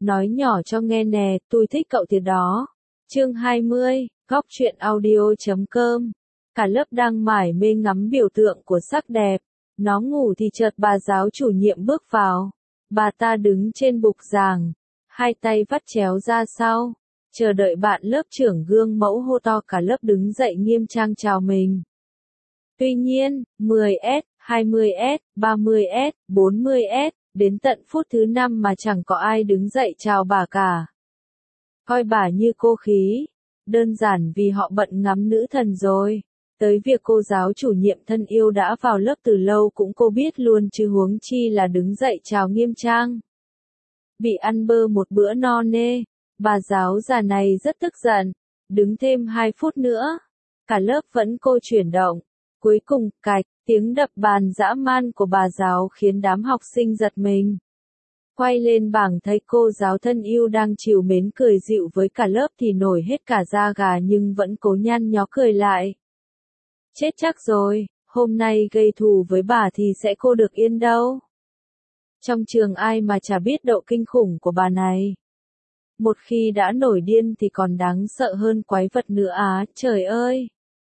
Nói nhỏ cho nghe nè, tôi thích cậu thiệt đó. Chương 20, góc truyện audio.com. Cả lớp đang mải mê ngắm biểu tượng của sắc đẹp. Nó ngủ thì chợt bà giáo chủ nhiệm bước vào. Bà ta đứng trên bục giảng, hai tay vắt chéo ra sau, chờ đợi bạn lớp trưởng gương mẫu hô to, cả lớp đứng dậy nghiêm trang chào mình. Tuy nhiên, 10S, 20S, 30S, 40S, đến tận phút thứ 5 mà chẳng có ai đứng dậy chào bà cả. Coi bà như cô khí, đơn giản vì họ bận ngắm nữ thần rồi. Tới việc cô giáo chủ nhiệm thân yêu đã vào lớp từ lâu cũng cô biết luôn chứ huống chi là đứng dậy chào nghiêm trang. Bị ăn bơ một bữa no nê, bà giáo già này rất tức giận, đứng thêm 2 phút nữa. Cả lớp vẫn cô chuyển động. Cuối cùng, cạch, tiếng đập bàn dã man của bà giáo khiến đám học sinh giật mình. Quay lên bảng thấy cô giáo thân yêu đang trìu mến cười dịu với cả lớp thì nổi hết cả da gà nhưng vẫn cố nhăn nhó cười lại. Chết chắc rồi, hôm nay gây thù với bà thì sẽ cô được yên đâu. Trong trường ai mà chả biết độ kinh khủng của bà này. Một khi đã nổi điên thì còn đáng sợ hơn quái vật nữa á, trời ơi.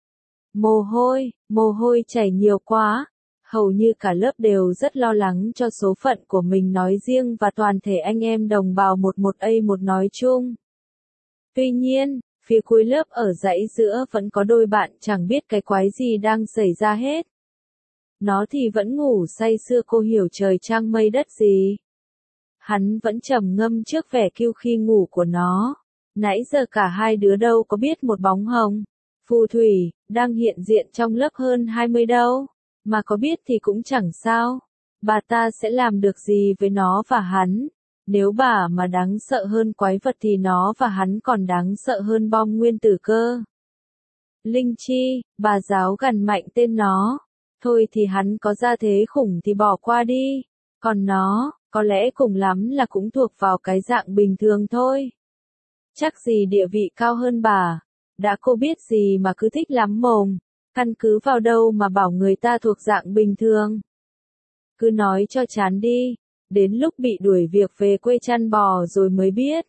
Mồ hôi chảy nhiều quá. Hầu như cả lớp đều rất lo lắng cho số phận của mình nói riêng và toàn thể anh em đồng bào 11A1 nói chung. Tuy nhiên, phía cuối lớp ở dãy giữa vẫn có đôi bạn chẳng biết cái quái gì đang xảy ra hết. Nó thì vẫn ngủ say sưa, cô hiểu trời trăng mây đất gì. Hắn vẫn trầm ngâm trước vẻ kiêu khi ngủ của nó. Nãy giờ cả hai đứa đâu có biết một bóng hồng, phù thủy, đang hiện diện trong lớp hơn 20 đâu. Mà có biết thì cũng chẳng sao. Bà ta sẽ làm được gì với nó và hắn. Nếu bà mà đáng sợ hơn quái vật thì nó và hắn còn đáng sợ hơn bom nguyên tử cơ. Linh Chi, bà giáo gằn mạnh tên nó. Thôi thì hắn có gia thế khủng thì bỏ qua đi. Còn nó, có lẽ cùng lắm là cũng thuộc vào cái dạng bình thường thôi. Chắc gì địa vị cao hơn bà. Đã cô biết gì mà cứ thích lắm mồm. Căn cứ vào đâu mà bảo người ta thuộc dạng bình thường. Cứ nói cho chán đi. Đến lúc bị đuổi việc về quê chăn bò rồi mới biết.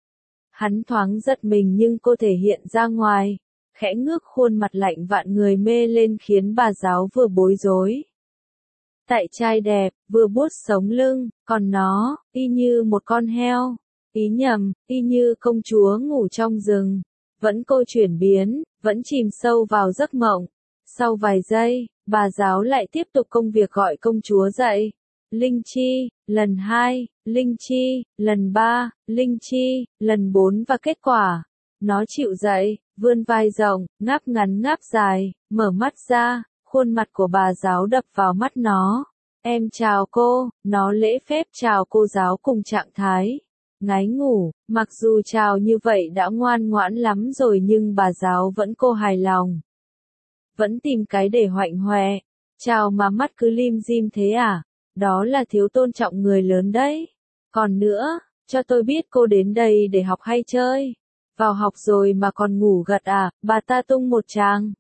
Hắn thoáng giật mình nhưng cô thể hiện ra ngoài. Khẽ ngước khuôn mặt lạnh vạn người mê lên khiến bà giáo vừa bối rối. Tại trai đẹp, vừa buốt sống lưng, còn nó, y như một con heo. Ý nhầm, y như công chúa ngủ trong rừng. Vẫn cô chuyển biến, vẫn chìm sâu vào giấc mộng. Sau vài giây, bà giáo lại tiếp tục công việc gọi công chúa dậy. Linh Chi, lần 2, Linh Chi, lần 3, Linh Chi, lần 4 và kết quả. Nó chịu dậy, vươn vai rộng, ngáp ngắn ngáp dài, mở mắt ra, khuôn mặt của bà giáo đập vào mắt nó. Em chào cô, nó lễ phép chào cô giáo cùng trạng thái ngái ngủ, mặc dù chào như vậy đã ngoan ngoãn lắm rồi nhưng bà giáo vẫn cô hài lòng. Vẫn tìm cái để hoạnh hoẹ. Chào mà mắt cứ lim dim thế à? Đó là thiếu tôn trọng người lớn đấy. Còn nữa, cho tôi biết cô đến đây để học hay chơi? Vào học rồi mà còn ngủ gật à? Bà ta tung một tràng.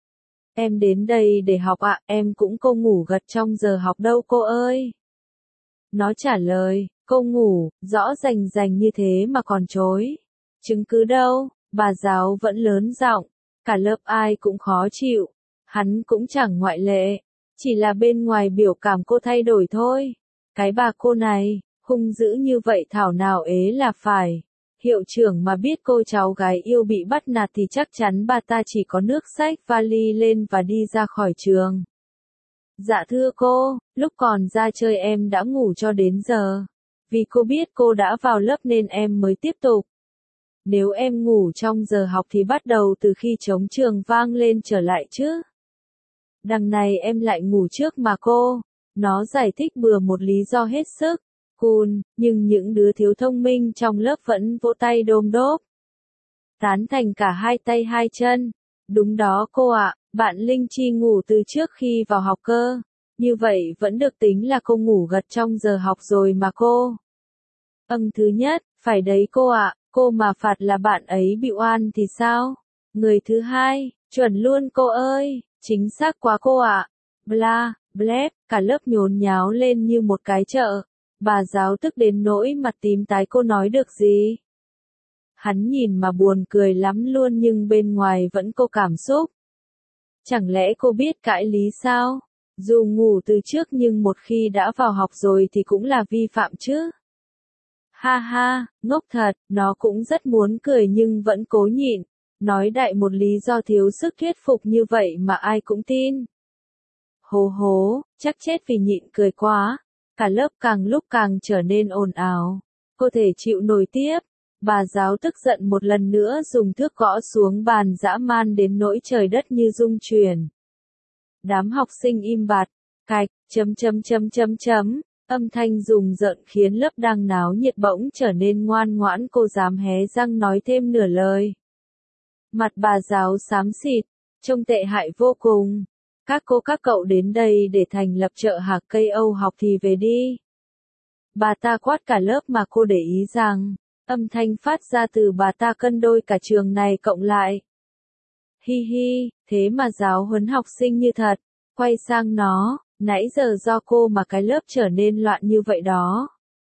Em đến đây để học ạ, em cũng cô ngủ gật trong giờ học đâu cô ơi. Nó trả lời, cô ngủ, rõ rành rành như thế mà còn chối. Chứng cứ đâu? Bà giáo vẫn lớn giọng. Cả lớp ai cũng khó chịu. Hắn cũng chẳng ngoại lệ. Chỉ là bên ngoài biểu cảm cô thay đổi thôi. Cái bà cô này, hung dữ như vậy thảo nào ế là phải. Hiệu trưởng mà biết cô cháu gái yêu bị bắt nạt thì chắc chắn bà ta chỉ có nước xách vali lên và đi ra khỏi trường. Dạ thưa cô, lúc còn ra chơi em đã ngủ cho đến giờ. Vì cô biết cô đã vào lớp nên em mới tiếp tục. Nếu em ngủ trong giờ học thì bắt đầu từ khi trống trường vang lên trở lại chứ. Đằng này em lại ngủ trước mà cô. Nó giải thích bừa một lý do hết sức cool, nhưng những đứa thiếu thông minh trong lớp vẫn vỗ tay đôm đốp. Tán thành cả hai tay hai chân. Đúng đó cô ạ, bạn Linh Chi ngủ từ trước khi vào học cơ. Như vậy vẫn được tính là cô ngủ gật trong giờ học rồi mà cô. Thứ nhất, phải đấy cô ạ, cô mà phạt là bạn ấy bị oan thì sao? Người thứ hai, chuẩn luôn cô ơi, chính xác quá cô ạ. Bla, blép, cả lớp nhốn nháo lên như một cái chợ. Bà giáo tức đến nỗi mặt tím tái, cô nói được gì? Hắn nhìn mà buồn cười lắm luôn nhưng bên ngoài vẫn có cảm xúc. Chẳng lẽ cô biết cãi lý sao? Dù ngủ từ trước nhưng một khi đã vào học rồi thì cũng là vi phạm chứ. Ha ha, ngốc thật, nó cũng rất muốn cười nhưng vẫn cố nhịn. Nói đại một lý do thiếu sức thuyết phục như vậy mà ai cũng tin. Hố hố, chắc chết vì nhịn cười quá. Cả lớp càng lúc càng trở nên ồn ào. Cô thể chịu nổi tiếp. Bà giáo tức giận một lần nữa dùng thước gõ xuống bàn dã man đến nỗi trời đất như rung chuyển. Đám học sinh im bặt, cạch, âm thanh rùng rợn khiến lớp đang náo nhiệt bỗng trở nên ngoan ngoãn, cô dám hé răng nói thêm nửa lời. Mặt bà giáo xám xịt, trông tệ hại vô cùng. Các cô các cậu đến đây để thành lập chợ hạc cây Âu học thì về đi. Bà ta quát cả lớp mà cô để ý rằng, âm thanh phát ra từ bà ta cân đôi cả trường này cộng lại. Hi hi, thế mà giáo huấn học sinh như thật. Quay sang nó, nãy giờ do cô mà cái lớp trở nên loạn như vậy đó.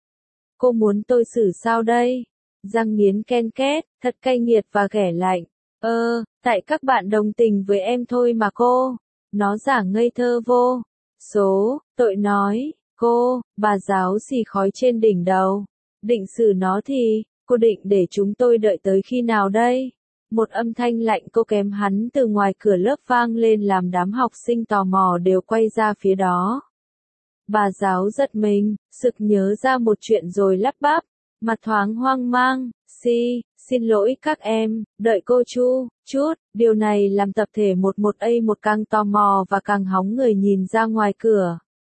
Cô muốn tôi xử sao đây? Răng nghiến ken két, thật cay nghiệt và ghẻ lạnh. Tại các bạn đồng tình với em thôi mà cô. Nó giả ngây thơ vô số, tội nói, bà giáo xì khói trên đỉnh đầu. Định xử nó thì, cô định để chúng tôi đợi tới khi nào đây? Một âm thanh lạnh cô kém hắn từ ngoài cửa lớp vang lên làm đám học sinh tò mò đều quay ra phía đó. Bà giáo giật mình, sực nhớ ra một chuyện rồi lắp bắp, mặt thoáng hoang mang, xin lỗi các em, đợi cô chút, điều này làm tập thể một càng tò mò và càng hóng người nhìn ra ngoài cửa.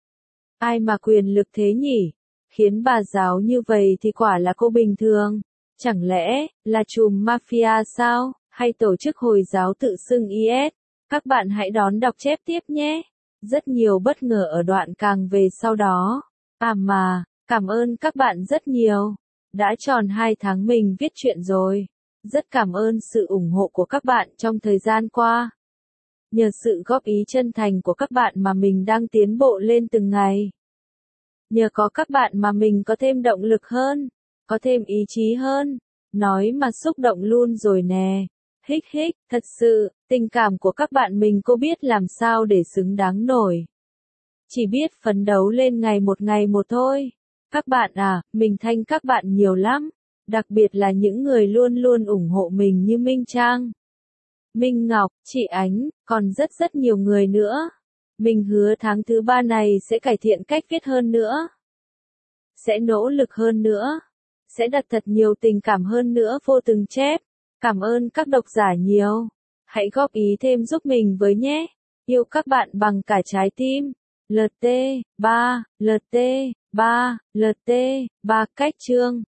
Ai mà quyền lực thế nhỉ? Khiến bà giáo như vậy thì quả là cô bình thường. Chẳng lẽ, là trùm mafia sao, hay tổ chức Hồi giáo tự xưng IS? Các bạn hãy đón đọc chép tiếp nhé. Rất nhiều bất ngờ ở đoạn càng về sau đó. Mà, cảm ơn các bạn rất nhiều. Đã tròn 2 tháng mình viết truyện rồi. Rất cảm ơn sự ủng hộ của các bạn trong thời gian qua. Nhờ sự góp ý chân thành của các bạn mà mình đang tiến bộ lên từng ngày. Nhờ có các bạn mà mình có thêm động lực hơn, có thêm ý chí hơn. Nói mà xúc động luôn rồi nè. Hích, thật sự, tình cảm của các bạn mình cô biết làm sao để xứng đáng nổi. Chỉ biết phấn đấu lên ngày một thôi. Các bạn mình thanh các bạn nhiều lắm. Đặc biệt là những người luôn luôn ủng hộ mình như Minh Trang, Minh Ngọc, chị Ánh, còn rất nhiều người nữa. Mình hứa tháng thứ 3 này sẽ cải thiện cách viết hơn nữa. Sẽ nỗ lực hơn nữa. Sẽ đặt thật nhiều tình cảm hơn nữa vô từng chép. Cảm ơn các độc giả nhiều. Hãy góp ý thêm giúp mình với nhé. Yêu các bạn bằng cả trái tim. LT3 cách chương